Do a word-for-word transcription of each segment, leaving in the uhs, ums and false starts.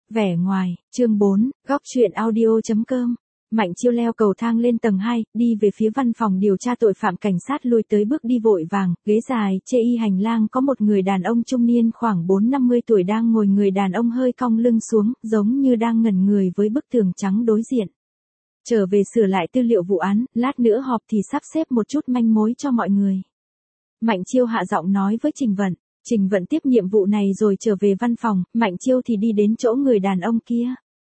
Vẻ ngoài, chương bốn, góc truyện audio.com. Mạnh Chiêu leo cầu thang lên tầng hai, đi về phía văn phòng điều tra tội phạm cảnh sát lùi tới bước đi vội vàng, ghế dài, chê y hành lang có một người đàn ông trung niên khoảng bốn năm mươi tuổi đang ngồi, người đàn ông hơi cong lưng xuống, giống như đang ngẩn người với bức tường trắng đối diện. Trở về sửa lại tư liệu vụ án, lát nữa họp thì sắp xếp một chút manh mối cho mọi người. Mạnh Chiêu hạ giọng nói với Trình Vận. Trình Vận tiếp nhiệm vụ này rồi trở về văn phòng, Mạnh Chiêu thì đi đến chỗ người đàn ông kia.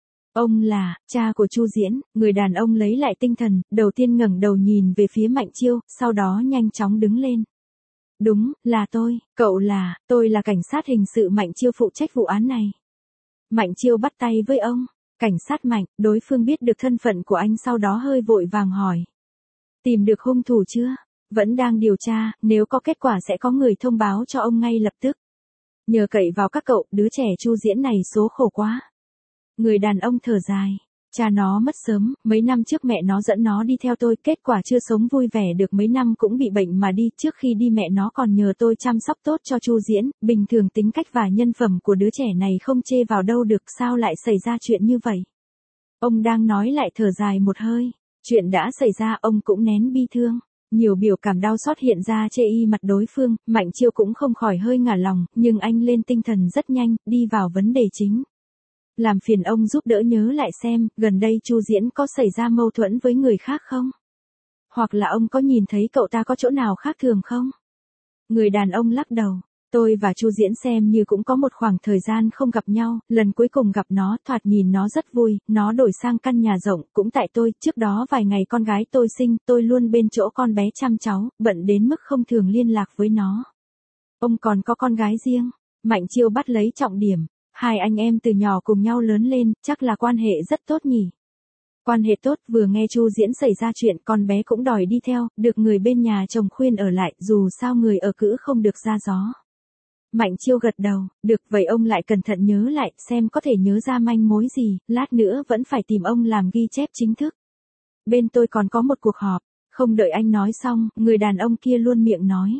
Ông là cha của Chu Diễn. Người đàn ông lấy lại tinh thần, đầu tiên ngẩng đầu nhìn về phía Mạnh Chiêu, sau đó nhanh chóng đứng lên. Đúng, là tôi, cậu là, tôi là cảnh sát hình sự Mạnh Chiêu phụ trách vụ án này. Mạnh Chiêu bắt tay với ông. Cảnh sát Mạnh, đối phương biết được thân phận của anh sau đó hơi vội vàng hỏi. Tìm được hung thủ chưa? Vẫn đang điều tra, nếu có kết quả sẽ có người thông báo cho ông ngay lập tức. Nhờ cậy vào các cậu, đứa trẻ Chu Diễn này số khổ quá. Người đàn ông thở dài. Cha nó mất sớm, mấy năm trước mẹ nó dẫn nó đi theo tôi, kết quả chưa sống vui vẻ được mấy năm cũng bị bệnh mà đi, trước khi đi mẹ nó còn nhờ tôi chăm sóc tốt cho Chu Diễn, bình thường tính cách và nhân phẩm của đứa trẻ này không chê vào đâu được, sao lại xảy ra chuyện như vậy? Ông đang nói lại thở dài một hơi, chuyện đã xảy ra ông cũng nén bi thương. Nhiều biểu cảm đau xót hiện ra chê y mặt đối phương, Mạnh Chiêu cũng không khỏi hơi ngả lòng, nhưng anh lên tinh thần rất nhanh, đi vào vấn đề chính. Làm phiền ông giúp đỡ nhớ lại xem, gần đây Chu Diễn có xảy ra mâu thuẫn với người khác không? Hoặc là ông có nhìn thấy cậu ta có chỗ nào khác thường không? Người đàn ông lắc đầu. Tôi và Chu Diễn xem như cũng có một khoảng thời gian không gặp nhau, lần cuối cùng gặp nó, thoạt nhìn nó rất vui, nó đổi sang căn nhà rộng, cũng tại tôi, trước đó vài ngày con gái tôi sinh, tôi luôn bên chỗ con bé chăm cháu, bận đến mức không thường liên lạc với nó. Ông còn có con gái riêng? Mạnh Chiêu bắt lấy trọng điểm, hai anh em từ nhỏ cùng nhau lớn lên, chắc là quan hệ rất tốt nhỉ? Quan hệ tốt, vừa nghe Chu Diễn xảy ra chuyện, con bé cũng đòi đi theo, được người bên nhà chồng khuyên ở lại, dù sao người ở cữ không được ra gió. Mạnh Chiêu gật đầu, được, vậy ông lại cẩn thận nhớ lại, xem có thể nhớ ra manh mối gì, lát nữa vẫn phải tìm ông làm ghi chép chính thức. Bên tôi còn có một cuộc họp. Không đợi anh nói xong, người đàn ông kia luôn miệng nói.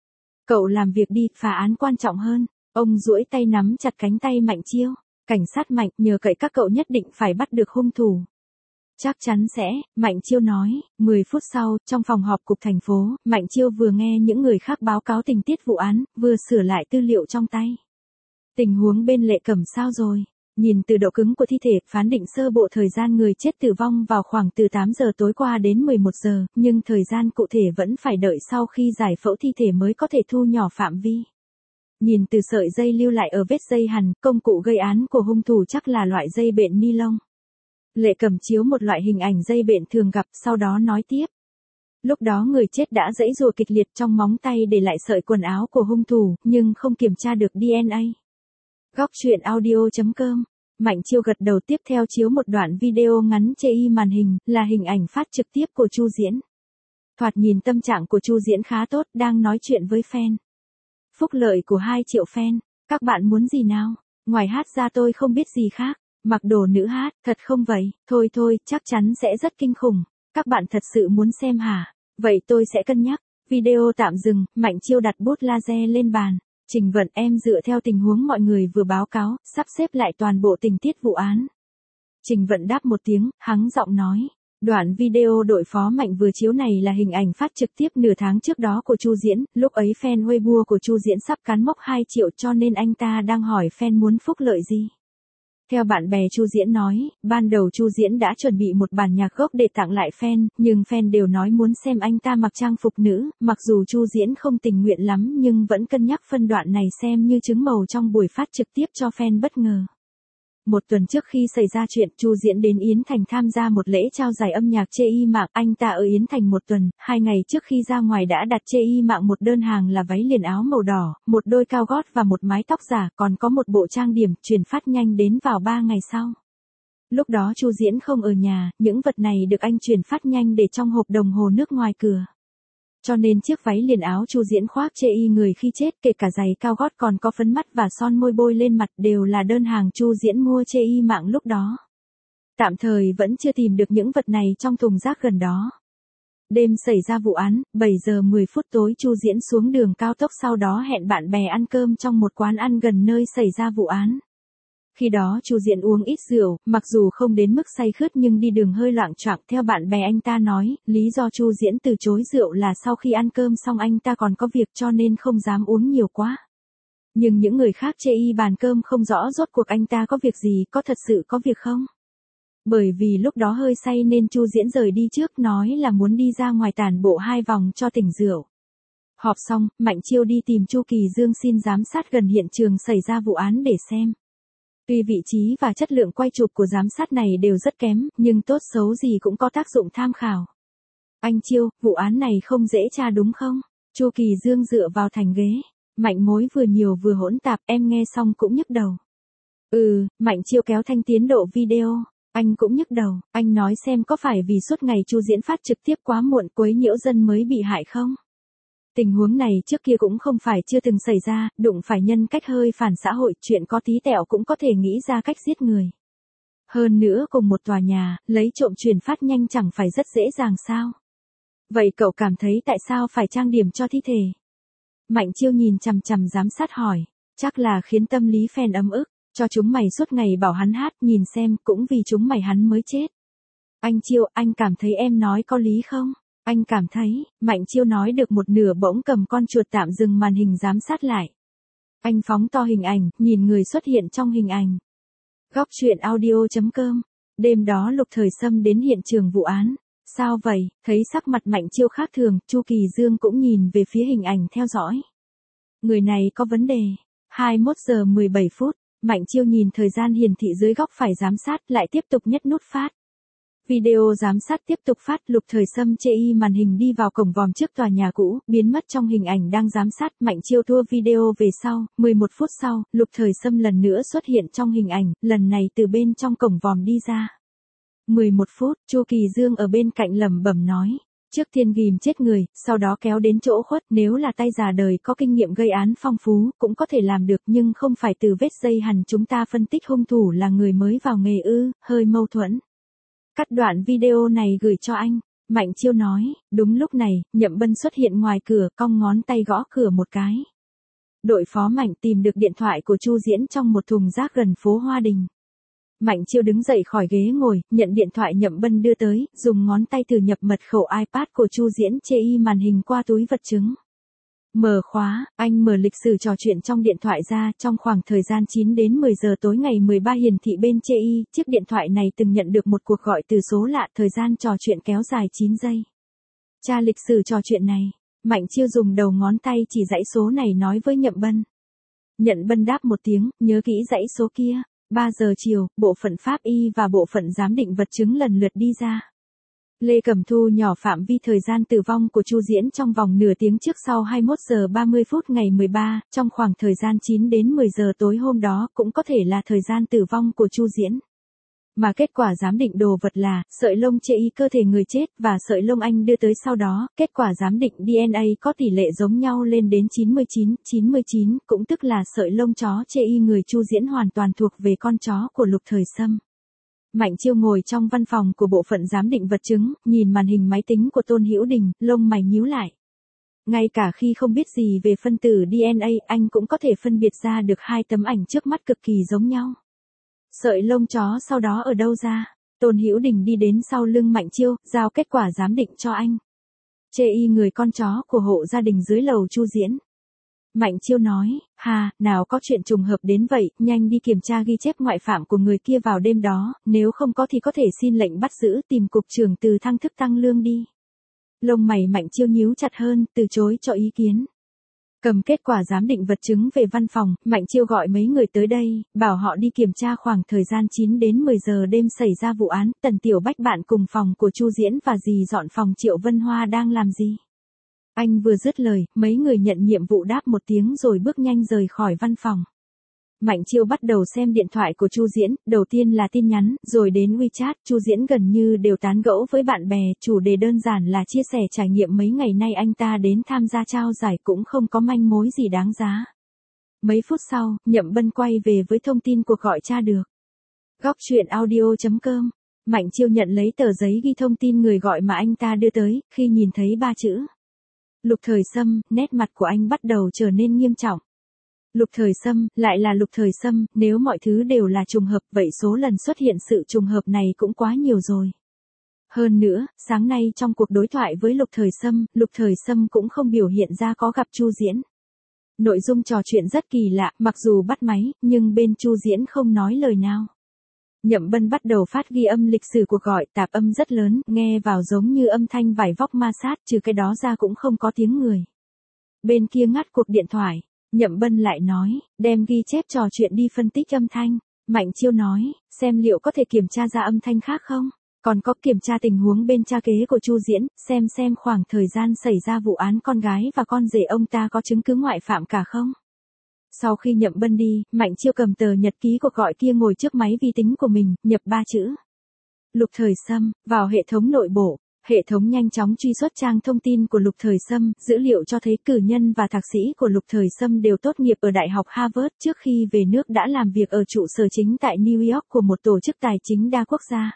Cậu làm việc đi, phá án quan trọng hơn. Ông duỗi tay nắm chặt cánh tay Mạnh Chiêu. Cảnh sát Mạnh, nhờ cậy các cậu nhất định phải bắt được hung thủ. Chắc chắn sẽ, Mạnh Chiêu nói. mười phút sau, trong phòng họp cục thành phố, Mạnh Chiêu vừa nghe những người khác báo cáo tình tiết vụ án, vừa sửa lại tư liệu trong tay. Tình huống bên Lệ Cẩm sao rồi? Nhìn từ độ cứng của thi thể, phán định sơ bộ thời gian người chết tử vong vào khoảng từ tám giờ tối qua đến mười một giờ, nhưng thời gian cụ thể vẫn phải đợi sau khi giải phẫu thi thể mới có thể thu nhỏ phạm vi. Nhìn từ sợi dây lưu lại ở vết dây hằn, công cụ gây án của hung thủ chắc là loại dây bện ni lông. Lệ Cẩm chiếu một loại hình ảnh dây bện thường gặp, sau đó nói tiếp. Lúc đó người chết đã giãy giụa kịch liệt, trong móng tay để lại sợi quần áo của hung thủ, nhưng không kiểm tra được đê en a. Góc truyện audio.com. Mạnh Chiêu gật đầu, tiếp theo chiếu một đoạn video ngắn chê y màn hình, là hình ảnh phát trực tiếp của Chu Diễn. Thoạt nhìn tâm trạng của Chu Diễn khá tốt, đang nói chuyện với fan. Phúc lợi của hai triệu fan. Các bạn muốn gì nào? Ngoài hát ra tôi không biết gì khác. Mặc đồ nữ hát, thật không vậy? Thôi thôi, chắc chắn sẽ rất kinh khủng. Các bạn thật sự muốn xem hả? Vậy tôi sẽ cân nhắc. Video tạm dừng, Mạnh Chiêu đặt bút laser lên bàn. Trình Vận, em dựa theo tình huống mọi người vừa báo cáo, sắp xếp lại toàn bộ tình tiết vụ án. Trình Vận đáp một tiếng, hắng giọng nói. Đoạn video đội phó Mạnh vừa chiếu này là hình ảnh phát trực tiếp nửa tháng trước đó của Chu Diễn, lúc ấy fan Weibo của Chu Diễn sắp cán mốc hai triệu cho nên anh ta đang hỏi fan muốn phúc lợi gì. Theo bạn bè Chu Diễn nói, ban đầu Chu Diễn đã chuẩn bị một bản nhạc gốc để tặng lại fan, nhưng fan đều nói muốn xem anh ta mặc trang phục nữ, mặc dù Chu Diễn không tình nguyện lắm nhưng vẫn cân nhắc phân đoạn này xem như trứng màu trong buổi phát trực tiếp cho fan bất ngờ. Một tuần trước khi xảy ra chuyện, Chu Diễn đến Yến Thành tham gia một lễ trao giải âm nhạc chê y mạng, anh ta ở Yến Thành một tuần, hai ngày trước khi ra ngoài đã đặt chê y mạng một đơn hàng là váy liền áo màu đỏ, một đôi cao gót và một mái tóc giả, còn có một bộ trang điểm, chuyển phát nhanh đến vào ba ngày sau. Lúc đó Chu Diễn không ở nhà, những vật này được anh chuyển phát nhanh để trong hộp đồng hồ nước ngoài cửa. Cho nên chiếc váy liền áo Chu Diễn khoác chê y người khi chết, kể cả giày cao gót còn có phấn mắt và son môi bôi lên mặt đều là đơn hàng Chu Diễn mua chê y mạng lúc đó. Tạm thời vẫn chưa tìm được những vật này trong thùng rác gần đó. Đêm xảy ra vụ án, bảy giờ mười phút tối Chu Diễn xuống đường cao tốc, sau đó hẹn bạn bè ăn cơm trong một quán ăn gần nơi xảy ra vụ án. Khi đó Chu Diễn uống ít rượu, mặc dù không đến mức say khướt nhưng đi đường hơi loạng choạng. Theo bạn bè anh ta nói, lý do Chu Diễn từ chối rượu là sau khi ăn cơm xong anh ta còn có việc cho nên không dám uống nhiều quá. Nhưng những người khác chê y bàn cơm không rõ rốt cuộc anh ta có việc gì, có thật sự có việc không? Bởi vì lúc đó hơi say nên Chu Diễn rời đi trước, nói là muốn đi ra ngoài tản bộ hai vòng cho tỉnh rượu. Họp xong, Mạnh Chiêu đi tìm Chu Kỳ Dương xin giám sát gần hiện trường xảy ra vụ án để xem. Tuy vị trí và chất lượng quay chụp của giám sát này đều rất kém, nhưng tốt xấu gì cũng có tác dụng tham khảo. Anh Chiêu, vụ án này không dễ tra đúng không? Chu Kỳ Dương dựa vào thành ghế. Mạnh mối vừa nhiều vừa hỗn tạp, em nghe xong cũng nhức đầu. Ừ, Mạnh Chiêu kéo thanh tiến độ video. Anh cũng nhức đầu, anh nói xem có phải vì suốt ngày Chu Diễn phát trực tiếp quá muộn quấy nhiễu dân mới bị hại không? Tình huống này trước kia cũng không phải chưa từng xảy ra, đụng phải nhân cách hơi phản xã hội, chuyện có tí tẹo cũng có thể nghĩ ra cách giết người. Hơn nữa cùng một tòa nhà, lấy trộm truyền phát nhanh chẳng phải rất dễ dàng sao? Vậy cậu cảm thấy tại sao phải trang điểm cho thi thể? Mạnh Chiêu nhìn chằm chằm giám sát hỏi, chắc là khiến tâm lý fan ấm ức, cho chúng mày suốt ngày bảo hắn hát, nhìn xem, cũng vì chúng mày hắn mới chết. Anh Chiêu, anh cảm thấy em nói có lý không? Anh cảm thấy, Mạnh Chiêu nói được một nửa bỗng cầm con chuột tạm dừng màn hình giám sát lại. Anh phóng to hình ảnh, nhìn người xuất hiện trong hình ảnh. Góc truyện audio chấm com. Đêm đó Lục Thời Sâm đến hiện trường vụ án. Sao vậy? Thấy sắc mặt Mạnh Chiêu khác thường, Chu Kỳ Dương cũng nhìn về phía hình ảnh theo dõi. Người này có vấn đề. hai mươi mốt giờ mười bảy phút, Mạnh Chiêu nhìn thời gian hiển thị dưới góc phải giám sát, lại tiếp tục nhấp nút phát. Video giám sát tiếp tục phát. Lục Thời Sâm chê y màn hình đi vào cổng vòm trước tòa nhà cũ, biến mất trong hình ảnh đang giám sát. Mạnh Chiêu tua video về sau. mười một phút sau, Lục Thời Sâm lần nữa xuất hiện trong hình ảnh, lần này từ bên trong cổng vòm đi ra. mười một phút, Chu Kỳ Dương ở bên cạnh lẩm bẩm nói, trước tiên ghim chết người, sau đó kéo đến chỗ khuất, nếu là tay già đời có kinh nghiệm gây án phong phú, cũng có thể làm được, nhưng không phải từ vết dây hằn chúng ta phân tích hung thủ là người mới vào nghề ư, hơi mâu thuẫn. Cắt đoạn video này gửi cho anh. Mạnh Chiêu nói. Đúng lúc này, Nhậm Bân xuất hiện ngoài cửa, cong ngón tay gõ cửa một cái. Đội phó Mạnh tìm được điện thoại của Chu Diễn trong một thùng rác gần phố Hoa Đình. Mạnh Chiêu đứng dậy khỏi ghế ngồi, nhận điện thoại Nhậm Bân đưa tới, dùng ngón tay thử nhập mật khẩu iPad của Chu Diễn chê y màn hình qua túi vật chứng. Mở khóa, anh mở lịch sử trò chuyện trong điện thoại ra, trong khoảng thời gian chín đến mười giờ tối ngày mười ba hiển thị bên chê y, chiếc điện thoại này từng nhận được một cuộc gọi từ số lạ, thời gian trò chuyện kéo dài chín giây. Tra lịch sử trò chuyện này, Mạnh Chiêu dùng đầu ngón tay chỉ dãy số này nói với Nhậm Bân. Nhậm Bân đáp một tiếng, nhớ kỹ dãy số kia. ba giờ chiều, bộ phận pháp y và bộ phận giám định vật chứng lần lượt đi ra. Lê Cẩm Thu nhỏ phạm vi thời gian tử vong của Chu Diễn trong vòng nửa tiếng trước sau hai mươi mốt giờ ba mươi phút ngày mười ba, trong khoảng thời gian chín đến mười giờ tối hôm đó cũng có thể là thời gian tử vong của Chu Diễn. Mà kết quả giám định đồ vật là sợi lông chê y cơ thể người chết và sợi lông anh đưa tới sau đó, kết quả giám định đê en a có tỷ lệ giống nhau lên đến chín mươi chín, chín mươi chín, cũng tức là sợi lông chó chê y người Chu Diễn hoàn toàn thuộc về con chó của Lục Thời Sâm. Mạnh Chiêu ngồi trong văn phòng của bộ phận giám định vật chứng, nhìn màn hình máy tính của Tôn Hữu Đình, lông mày nhíu lại. Ngay cả khi không biết gì về phân tử đê en a, anh cũng có thể phân biệt ra được hai tấm ảnh trước mắt cực kỳ giống nhau. Sợi lông chó sau đó ở đâu ra? Tôn Hữu Đình đi đến sau lưng Mạnh Chiêu, giao kết quả giám định cho anh. Chê y người con chó của hộ gia đình dưới lầu Chu Diễn. Mạnh Chiêu nói, hà, nào có chuyện trùng hợp đến vậy, nhanh đi kiểm tra ghi chép ngoại phạm của người kia vào đêm đó, nếu không có thì có thể xin lệnh bắt giữ, tìm cục trưởng Từ thăng thức tăng lương đi. Lông mày Mạnh Chiêu nhíu chặt hơn, từ chối cho ý kiến. Cầm kết quả giám định vật chứng về văn phòng, Mạnh Chiêu gọi mấy người tới đây, bảo họ đi kiểm tra khoảng thời gian chín đến mười giờ đêm xảy ra vụ án, Tần Tiểu Bách bạn cùng phòng của Chu Diễn và dì dọn phòng Triệu Vân Hoa đang làm gì. Anh vừa dứt lời, mấy người nhận nhiệm vụ đáp một tiếng rồi bước nhanh rời khỏi văn phòng. Mạnh Chiêu bắt đầu xem điện thoại của Chu Diễn, đầu tiên là tin nhắn, rồi đến WeChat, Chu Diễn gần như đều tán gẫu với bạn bè, chủ đề đơn giản là chia sẻ trải nghiệm mấy ngày nay anh ta đến tham gia trao giải cũng không có manh mối gì đáng giá. Mấy phút sau, Nhậm Bân quay về với thông tin cuộc gọi tra được. Góc truyện audio chấm com. Mạnh Chiêu nhận lấy tờ giấy ghi thông tin người gọi mà anh ta đưa tới, khi nhìn thấy ba chữ Lục Thời Sâm, nét mặt của anh bắt đầu trở nên nghiêm trọng. Lục Thời Sâm, lại là Lục Thời Sâm, nếu mọi thứ đều là trùng hợp, vậy số lần xuất hiện sự trùng hợp này cũng quá nhiều rồi. Hơn nữa, sáng nay trong cuộc đối thoại với Lục Thời Sâm, Lục Thời Sâm cũng không biểu hiện ra có gặp Chu Diễn. Nội dung trò chuyện rất kỳ lạ, mặc dù bắt máy, nhưng bên Chu Diễn không nói lời nào. Nhậm Bân bắt đầu phát ghi âm lịch sử cuộc gọi, tạp âm rất lớn, nghe vào giống như âm thanh vải vóc ma sát, trừ cái đó ra cũng không có tiếng người. Bên kia ngắt cuộc điện thoại, Nhậm Bân lại nói, đem ghi chép trò chuyện đi phân tích âm thanh. Mạnh Chiêu nói, xem liệu có thể kiểm tra ra âm thanh khác không? Còn có kiểm tra tình huống bên cha kế của Chu Diễn, xem xem khoảng thời gian xảy ra vụ án con gái và con rể ông ta có chứng cứ ngoại phạm cả không? Sau khi Nhậm Bân đi, Mạnh Chiêu cầm tờ nhật ký cuộc gọi kia ngồi trước máy vi tính của mình, nhập ba chữ. Lục Thời Sâm, vào hệ thống nội bộ. Hệ thống nhanh chóng truy xuất trang thông tin của Lục Thời Sâm, dữ liệu cho thấy cử nhân và thạc sĩ của Lục Thời Sâm đều tốt nghiệp ở Đại học Harvard, trước khi về nước đã làm việc ở trụ sở chính tại New York của một tổ chức tài chính đa quốc gia.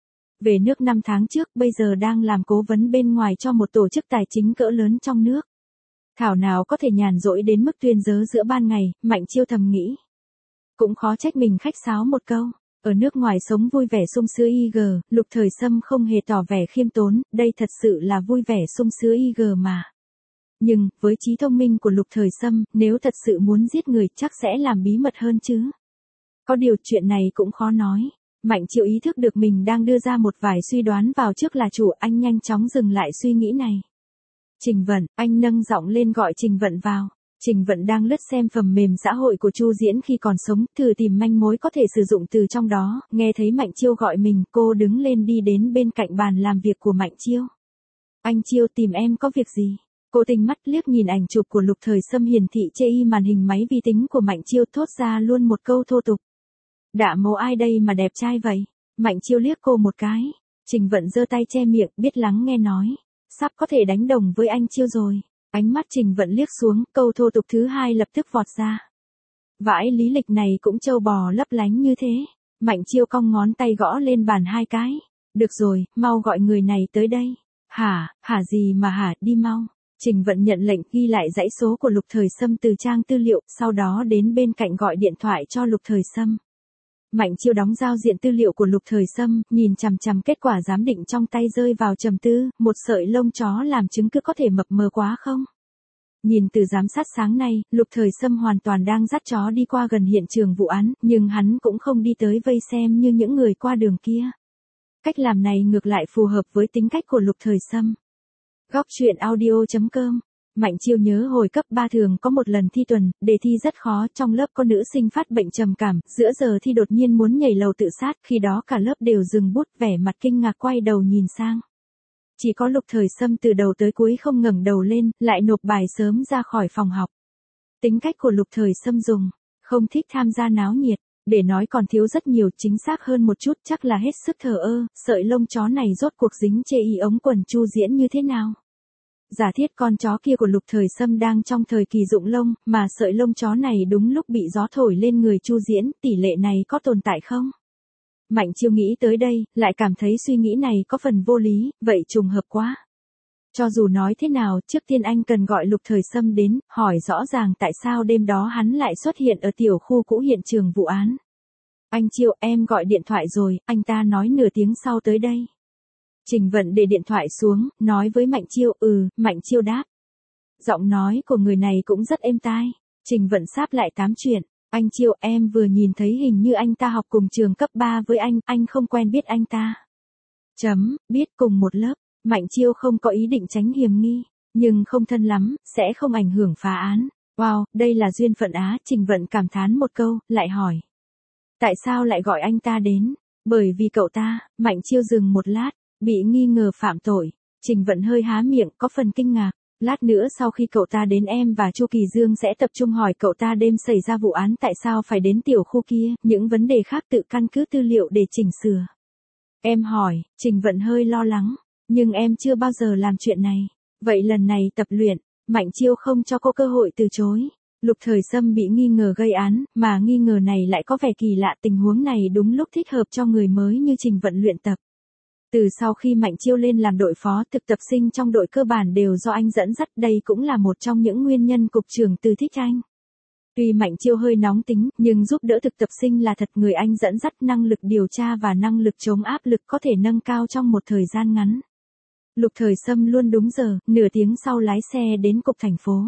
Về nước năm tháng trước, bây giờ đang làm cố vấn bên ngoài cho một tổ chức tài chính cỡ lớn trong nước. Thảo nào có thể nhàn rỗi đến mức tuyên dớ giữa ban ngày, Mạnh Chiêu thầm nghĩ. Cũng khó trách mình khách sáo một câu. Ở nước ngoài sống vui vẻ sung sướng y gờ, Lục Thời Sâm không hề tỏ vẻ khiêm tốn, đây thật sự là vui vẻ sung sướng y gờ mà. Nhưng, với trí thông minh của Lục Thời Sâm, nếu thật sự muốn giết người chắc sẽ làm bí mật hơn chứ. Có điều chuyện này cũng khó nói. Mạnh Chiêu ý thức được mình đang đưa ra một vài suy đoán vào trước là chủ, anh nhanh chóng dừng lại suy nghĩ này. Trình Vận, anh nâng giọng lên gọi Trình Vận vào. Trình Vận đang lướt xem phần mềm xã hội của Chu Diễn khi còn sống, thử tìm manh mối có thể sử dụng từ trong đó, nghe thấy Mạnh Chiêu gọi mình, cô đứng lên đi đến bên cạnh bàn làm việc của Mạnh Chiêu. Anh Chiêu tìm em có việc gì? Cô tinh mắt liếc nhìn ảnh chụp của Lục Thời Sâm hiển thị chê y màn hình máy vi tính của Mạnh Chiêu, thốt ra luôn một câu thô tục. Đạ mồ ai đây mà đẹp trai vậy? Mạnh Chiêu liếc cô một cái. Trình Vận giơ tay che miệng, biết lắng nghe nói. Sắp có thể đánh đồng với anh Chiêu rồi. Ánh mắt Trình Vận liếc xuống, câu thô tục thứ hai lập tức vọt ra. Vãi lý lịch này cũng trâu bò lấp lánh như thế. Mạnh Chiêu cong ngón tay gõ lên bàn hai cái. Được rồi, mau gọi người này tới đây. Hả, hả gì mà hả, đi mau. Trình Vận nhận lệnh ghi lại dãy số của Lục Thời Sâm từ trang tư liệu, sau đó đến bên cạnh gọi điện thoại cho Lục Thời Sâm. Mạnh Chiêu đóng giao diện tư liệu của Lục Thời Sâm, nhìn chằm chằm kết quả giám định trong tay rơi vào trầm tư, một sợi lông chó làm chứng cứ có thể mập mờ quá không? Nhìn từ giám sát sáng nay, Lục Thời Sâm hoàn toàn đang dắt chó đi qua gần hiện trường vụ án, nhưng hắn cũng không đi tới vây xem như những người qua đường kia. Cách làm này ngược lại phù hợp với tính cách của Lục Thời Sâm. Góc truyện audio chấm com. Mạnh Chiêu nhớ hồi cấp ba thường có một lần thi tuần, đề thi rất khó, trong lớp có nữ sinh phát bệnh trầm cảm, giữa giờ thi đột nhiên muốn nhảy lầu tự sát, khi đó cả lớp đều dừng bút, vẻ mặt kinh ngạc quay đầu nhìn sang. Chỉ có Lục Thời Sâm từ đầu tới cuối không ngẩng đầu lên, lại nộp bài sớm ra khỏi phòng học. Tính cách của Lục Thời Sâm dùng, không thích tham gia náo nhiệt, để nói còn thiếu rất nhiều, chính xác hơn một chút chắc là hết sức thờ ơ, sợi lông chó này rốt cuộc dính chê y ống quần Chu Diễn như thế nào. Giả thiết con chó kia của Lục Thời Sâm đang trong thời kỳ rụng lông, mà sợi lông chó này đúng lúc bị gió thổi lên người Chu Diễn, tỷ lệ này có tồn tại không? Mạnh Chiêu nghĩ tới đây, lại cảm thấy suy nghĩ này có phần vô lý, vậy trùng hợp quá. Cho dù nói thế nào, trước tiên anh cần gọi Lục Thời Sâm đến, hỏi rõ ràng tại sao đêm đó hắn lại xuất hiện ở tiểu khu cũ hiện trường vụ án. Anh Chiêu, em gọi điện thoại rồi, anh ta nói nửa tiếng sau tới đây. Trình Vận để điện thoại xuống, nói với Mạnh Chiêu, ừ, Mạnh Chiêu đáp. Giọng nói của người này cũng rất êm tai. Trình Vận sáp lại tám chuyện. Anh Chiêu, em vừa nhìn thấy hình như anh ta học cùng trường cấp ba với anh, anh không quen biết anh ta. Chấm, biết cùng một lớp. Mạnh Chiêu không có ý định tránh hiềm nghi, nhưng không thân lắm, sẽ không ảnh hưởng phá án. Wow, đây là duyên phận á, Trình Vận cảm thán một câu, lại hỏi. Tại sao lại gọi anh ta đến? Bởi vì cậu ta, Mạnh Chiêu dừng một lát. Bị nghi ngờ phạm tội, Trình Vận hơi há miệng, có phần kinh ngạc. Lát nữa sau khi cậu ta đến em và Chu Kỳ Dương sẽ tập trung hỏi cậu ta đêm xảy ra vụ án tại sao phải đến tiểu khu kia, những vấn đề khác tự căn cứ tư liệu để chỉnh sửa. Em hỏi, Trình Vận hơi lo lắng, nhưng em chưa bao giờ làm chuyện này. Vậy lần này tập luyện, Mạnh Chiêu không cho cô cơ hội từ chối. Lục Thời Sâm bị nghi ngờ gây án, mà nghi ngờ này lại có vẻ kỳ lạ, tình huống này đúng lúc thích hợp cho người mới như Trình Vận luyện tập. Từ sau khi Mạnh Chiêu lên làm đội phó, thực tập sinh trong đội cơ bản đều do anh dẫn dắt, đây cũng là một trong những nguyên nhân cục trưởng Từ thích anh. Tuy Mạnh Chiêu hơi nóng tính, nhưng giúp đỡ thực tập sinh là thật, người anh dẫn dắt, năng lực điều tra và năng lực chống áp lực có thể nâng cao trong một thời gian ngắn. Lục Thời Sâm luôn đúng giờ, nửa tiếng sau lái xe đến cục thành phố.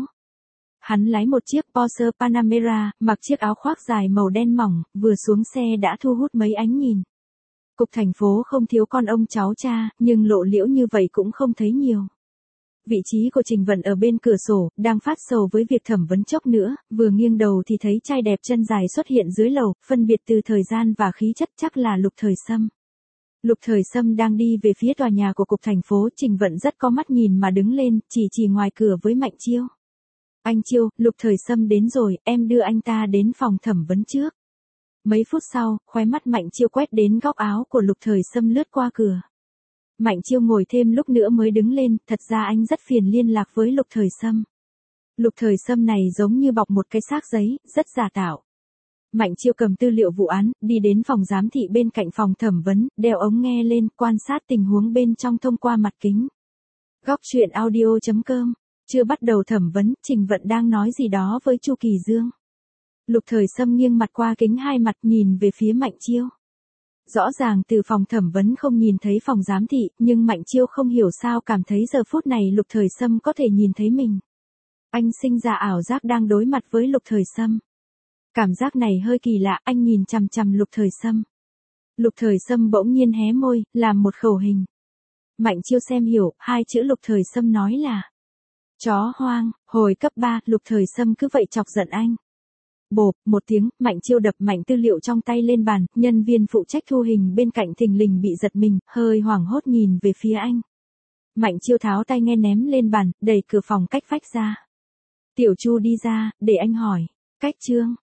Hắn lái một chiếc Porsche Panamera, mặc chiếc áo khoác dài màu đen mỏng, vừa xuống xe đã thu hút mấy ánh nhìn. Cục thành phố không thiếu con ông cháu cha, nhưng lộ liễu như vậy cũng không thấy nhiều. Vị trí của Trình Vận ở bên cửa sổ, đang phát sầu với việc thẩm vấn chốc nữa, vừa nghiêng đầu thì thấy trai đẹp chân dài xuất hiện dưới lầu, phân biệt từ thời gian và khí chất chắc là Lục Thời Sâm. Lục Thời Sâm đang đi về phía tòa nhà của cục thành phố, Trình Vận rất có mắt nhìn mà đứng lên, chỉ chỉ ngoài cửa với Mạnh Chiêu. Anh Chiêu, Lục Thời Sâm đến rồi, em đưa anh ta đến phòng thẩm vấn trước. Mấy phút sau, khóe mắt Mạnh Chiêu quét đến góc áo của Lục Thời Sâm lướt qua cửa. Mạnh Chiêu ngồi thêm lúc nữa mới đứng lên, thật ra anh rất phiền liên lạc với Lục Thời Sâm. Lục Thời Sâm này giống như bọc một cái xác giấy, rất giả tạo. Mạnh Chiêu cầm tư liệu vụ án, đi đến phòng giám thị bên cạnh phòng thẩm vấn, đeo ống nghe lên, quan sát tình huống bên trong thông qua mặt kính. Góc truyện audio chấm com. Chưa bắt đầu thẩm vấn, Trình Vận đang nói gì đó với Chu Kỳ Dương. Lục Thời Sâm nghiêng mặt qua kính hai mặt nhìn về phía Mạnh Chiêu. Rõ ràng từ phòng thẩm vấn không nhìn thấy phòng giám thị, nhưng Mạnh Chiêu không hiểu sao cảm thấy giờ phút này Lục Thời Sâm có thể nhìn thấy mình. Anh sinh ra ảo giác đang đối mặt với Lục Thời Sâm. Cảm giác này hơi kỳ lạ, anh nhìn chằm chằm Lục Thời Sâm. Lục Thời Sâm bỗng nhiên hé môi, làm một khẩu hình. Mạnh Chiêu xem hiểu, hai chữ Lục Thời Sâm nói là chó hoang. Hồi cấp ba, Lục Thời Sâm cứ vậy chọc giận anh. Bộp, một tiếng, Mạnh Chiêu đập mạnh tư liệu trong tay lên bàn, nhân viên phụ trách thu hình bên cạnh thình lình bị giật mình, hơi hoảng hốt nhìn về phía anh. Mạnh Chiêu tháo tay nghe ném lên bàn, đẩy cửa phòng cách vách ra. Tiểu Chu đi ra, để anh hỏi. Cách Trương,